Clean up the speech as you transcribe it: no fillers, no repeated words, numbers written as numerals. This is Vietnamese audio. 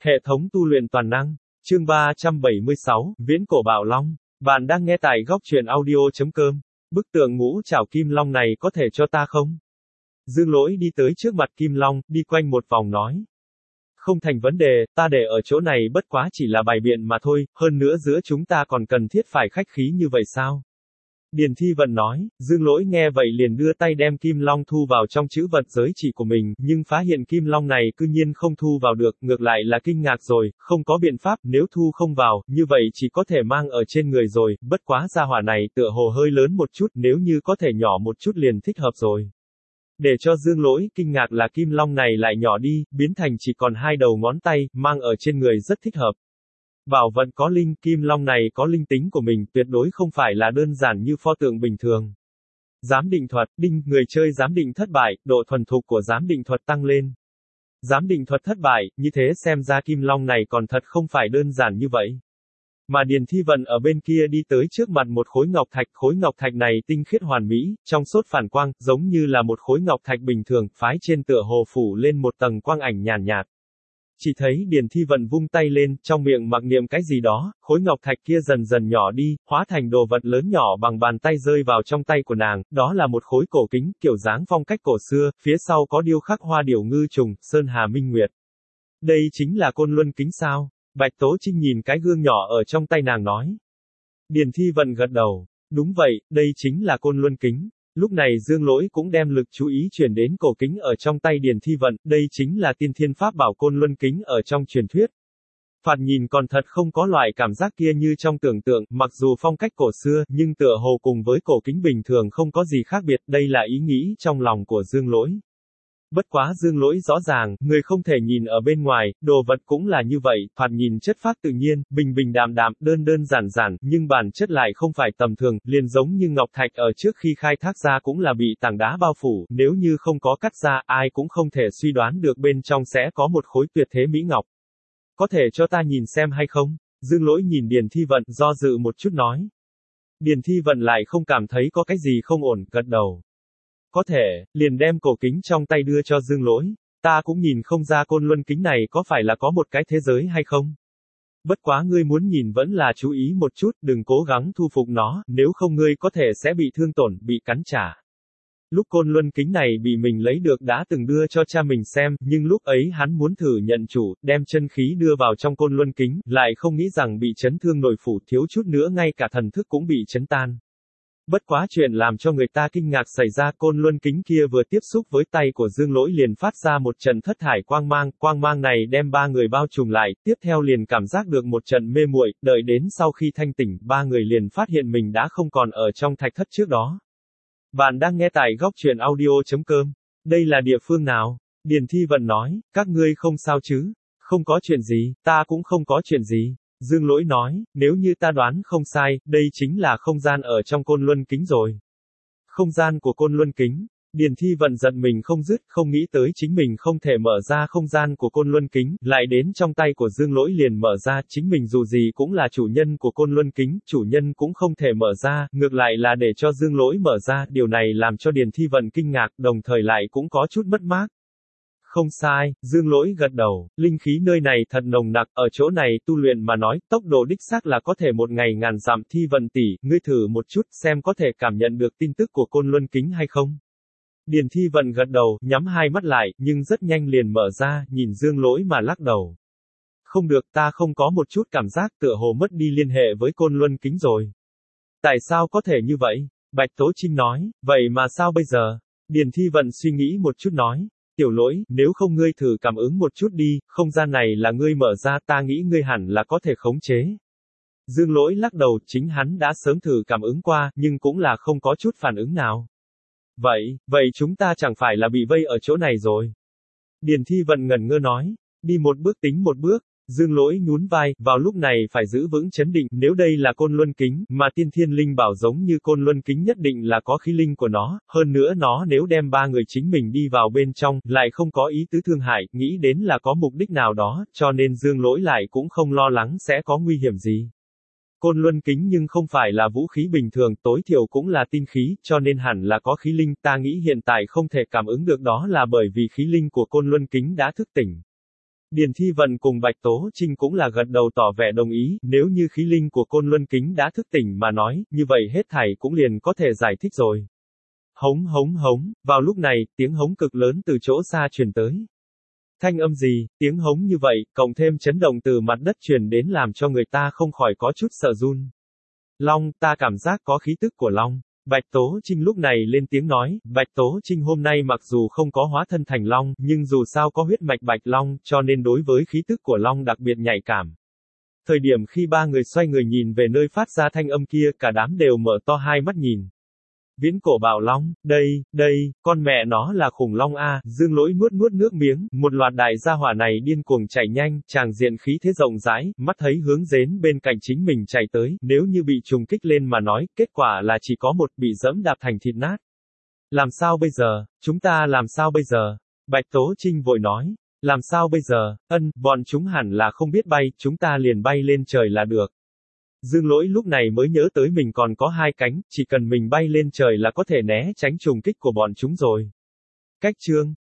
Hệ thống tu luyện toàn năng. Chương 376, Viễn cổ Bạo Long. Bạn đang nghe tại góc truyện audio.com. Bức tượng ngũ trảo Kim Long này có thể cho ta không? Dương Lỗi đi tới trước mặt Kim Long, đi quanh một vòng nói. Không thành vấn đề, ta để ở chỗ này bất quá chỉ là bày biện mà thôi, hơn nữa giữa chúng ta còn cần thiết phải khách khí như vậy sao? Điền Thi Vận nói. Dương Lỗi nghe vậy liền đưa tay đem Kim Long thu vào trong chữ vật giới chỉ của mình, nhưng phát hiện Kim Long này cư nhiên không thu vào được, ngược lại là kinh ngạc rồi, không có biện pháp, nếu thu không vào, như vậy chỉ có thể mang ở trên người rồi, bất quá gia hỏa này tựa hồ hơi lớn một chút, nếu như có thể nhỏ một chút liền thích hợp rồi. Để cho Dương Lỗi kinh ngạc là Kim Long này lại nhỏ đi, biến thành chỉ còn 2 đầu ngón tay, mang ở trên người rất thích hợp. Bảo vật có linh, Kim Long này có linh tính của mình, tuyệt đối không phải là đơn giản như pho tượng bình thường. Giám định thuật, đinh, người chơi giám định thất bại, độ thuần thục của giám định thuật tăng lên. Giám định thuật thất bại, như thế xem ra Kim Long này còn thật không phải đơn giản như vậy. Mà Điền Thi Vận ở bên kia đi tới trước mặt một khối ngọc thạch này tinh khiết hoàn mỹ, trong suốt phản quang, giống như là một khối ngọc thạch bình thường, phái trên tựa hồ phủ lên một tầng quang ảnh nhàn nhạt. Chỉ thấy Điền Thi Vận vung tay lên, trong miệng mặc niệm cái gì đó, khối ngọc thạch kia dần dần nhỏ đi, hóa thành đồ vật lớn nhỏ bằng bàn tay rơi vào trong tay của nàng, đó là một khối cổ kính, kiểu dáng phong cách cổ xưa, phía sau có điêu khắc hoa điểu ngư trùng, sơn hà minh nguyệt. Đây chính là Côn Luân kính sao? Bạch Tố Trinh nhìn cái gương nhỏ ở trong tay nàng nói. Điền Thi Vận gật đầu. Đúng vậy, đây chính là Côn Luân kính. Lúc này Dương Lỗi cũng đem lực chú ý chuyển đến cổ kính ở trong tay Điền Thi Vận, đây chính là tiên thiên pháp bảo Côn Luân kính ở trong truyền thuyết. Thoạt nhìn còn thật không có loại cảm giác kia như trong tưởng tượng, mặc dù phong cách cổ xưa, nhưng tựa hồ cùng với cổ kính bình thường không có gì khác biệt, đây là ý nghĩ trong lòng của Dương Lỗi. Bất quá Dương Lỗi rõ ràng, người không thể nhìn ở bên ngoài, đồ vật cũng là như vậy, thoạt nhìn chất phác tự nhiên, bình bình đạm đạm, đơn đơn giản giản, nhưng bản chất lại không phải tầm thường, liền giống như ngọc thạch ở trước khi khai thác ra cũng là bị tảng đá bao phủ, nếu như không có cắt ra, ai cũng không thể suy đoán được bên trong sẽ có một khối tuyệt thế mỹ ngọc. Có thể cho ta nhìn xem hay không? Dương Lỗi nhìn Điền Thi Vận, do dự một chút nói. Điền Thi Vận lại không cảm thấy có cái gì không ổn, gật đầu. Có thể, liền đem cổ kính trong tay đưa cho Dương Lỗi. Ta cũng nhìn không ra Côn Luân kính này có phải là có một cái thế giới hay không. Bất quá ngươi muốn nhìn vẫn là chú ý một chút, đừng cố gắng thu phục nó, nếu không ngươi có thể sẽ bị thương tổn, bị cắn trả. Lúc Côn Luân kính này bị mình lấy được đã từng đưa cho cha mình xem, nhưng lúc ấy hắn muốn thử nhận chủ, đem chân khí đưa vào trong Côn Luân kính, lại không nghĩ rằng bị chấn thương nội phủ, thiếu chút nữa ngay cả thần thức cũng bị chấn tan. Bất quá chuyện làm cho người ta kinh ngạc xảy ra, Côn Luân kính kia vừa tiếp xúc với tay của Dương Lỗi liền phát ra một trận thất thải quang mang này đem 3 người bao trùm lại, tiếp theo liền cảm giác được một trận mê muội, đợi đến sau khi thanh tỉnh, 3 người liền phát hiện mình đã không còn ở trong thạch thất trước đó. Bạn đang nghe tại góc truyện audio.com. Đây là địa phương nào? Điền Thi Vận nói, các ngươi không sao chứ? Không có chuyện gì, ta cũng không có chuyện gì. Dương Lỗi nói, nếu như ta đoán không sai, đây chính là không gian ở trong Côn Luân kính rồi. Không gian của Côn Luân kính. Điền Thi Vận giận mình không dứt, không nghĩ tới chính mình không thể mở ra không gian của Côn Luân kính, lại đến trong tay của Dương Lỗi liền mở ra, chính mình dù gì cũng là chủ nhân của Côn Luân kính, chủ nhân cũng không thể mở ra, ngược lại là để cho Dương Lỗi mở ra, điều này làm cho Điền Thi Vận kinh ngạc, đồng thời lại cũng có chút mất mát. Không sai, Dương Lỗi gật đầu, linh khí nơi này thật nồng nặc, ở chỗ này tu luyện mà nói, tốc độ đích xác là có thể một ngày ngàn dặm. Thi Vận tỷ, ngươi thử một chút, xem có thể cảm nhận được tin tức của Côn Luân kính hay không. Điền Thi Vận gật đầu, nhắm hai mắt lại, nhưng rất nhanh liền mở ra, nhìn Dương Lỗi mà lắc đầu. Không được, ta không có một chút cảm giác tựa hồ mất đi liên hệ với Côn Luân kính rồi. Tại sao có thể như vậy? Bạch Tố Trinh nói, vậy mà sao bây giờ? Điền Thi Vận suy nghĩ một chút nói. Tiểu Lỗi, nếu không ngươi thử cảm ứng một chút đi, không gian này là ngươi mở ra, ta nghĩ ngươi hẳn là có thể khống chế. Dương Lỗi lắc đầu, chính hắn đã sớm thử cảm ứng qua, nhưng cũng là không có chút phản ứng nào. Vậy chúng ta chẳng phải là bị vây ở chỗ này rồi. Điền Thi Vận ngẩn ngơ nói, đi một bước tính một bước. Dương Lỗi nhún vai, vào lúc này phải giữ vững chấn định, nếu đây là Côn Luân kính, mà tiên thiên linh bảo giống như Côn Luân kính nhất định là có khí linh của nó, hơn nữa nó nếu đem 3 người chính mình đi vào bên trong, lại không có ý tứ thương hại, nghĩ đến là có mục đích nào đó, cho nên Dương Lỗi lại cũng không lo lắng sẽ có nguy hiểm gì. Côn Luân kính nhưng không phải là vũ khí bình thường, tối thiểu cũng là tinh khí, cho nên hẳn là có khí linh, ta nghĩ hiện tại không thể cảm ứng được đó là bởi vì khí linh của Côn Luân kính đã thức tỉnh. Điền Thi Vận cùng Bạch Tố Trinh cũng là gật đầu tỏ vẻ đồng ý, nếu như khí linh của Côn Luân Kính đã thức tỉnh mà nói, như vậy hết thảy cũng liền có thể giải thích rồi. Hống hống hống, vào lúc này, tiếng hống cực lớn từ chỗ xa truyền tới. Thanh âm gì, tiếng hống như vậy, cộng thêm chấn động từ mặt đất truyền đến làm cho người ta không khỏi có chút sợ run. Long, ta cảm giác có khí tức của Long. Bạch Tố Trinh lúc này lên tiếng nói, Bạch Tố Trinh hôm nay mặc dù không có hóa thân thành Long, nhưng dù sao có huyết mạch Bạch Long, cho nên đối với khí tức của Long đặc biệt nhạy cảm. Thời điểm khi ba người xoay người nhìn về nơi phát ra thanh âm kia, cả đám đều mở to hai mắt nhìn. Viễn cổ bạo long, đây, con mẹ nó là khủng long a. Dương Lỗi nuốt nước miếng, một loạt đại gia hỏa này điên cuồng chạy nhanh, tràng diện khí thế rộng rãi, mắt thấy hướng đến bên cạnh chính mình chạy tới, nếu như bị trùng kích lên mà nói, kết quả là chỉ có một, bị dẫm đạp thành thịt nát. Làm sao bây giờ, chúng ta làm sao bây giờ? Bạch Tố Trinh vội nói, làm sao bây giờ, bọn chúng hẳn là không biết bay, chúng ta liền bay lên trời là được. Dương Lỗi lúc này mới nhớ tới mình còn có hai cánh, chỉ cần mình bay lên trời là có thể né tránh trùng kích của bọn chúng rồi. Cách chương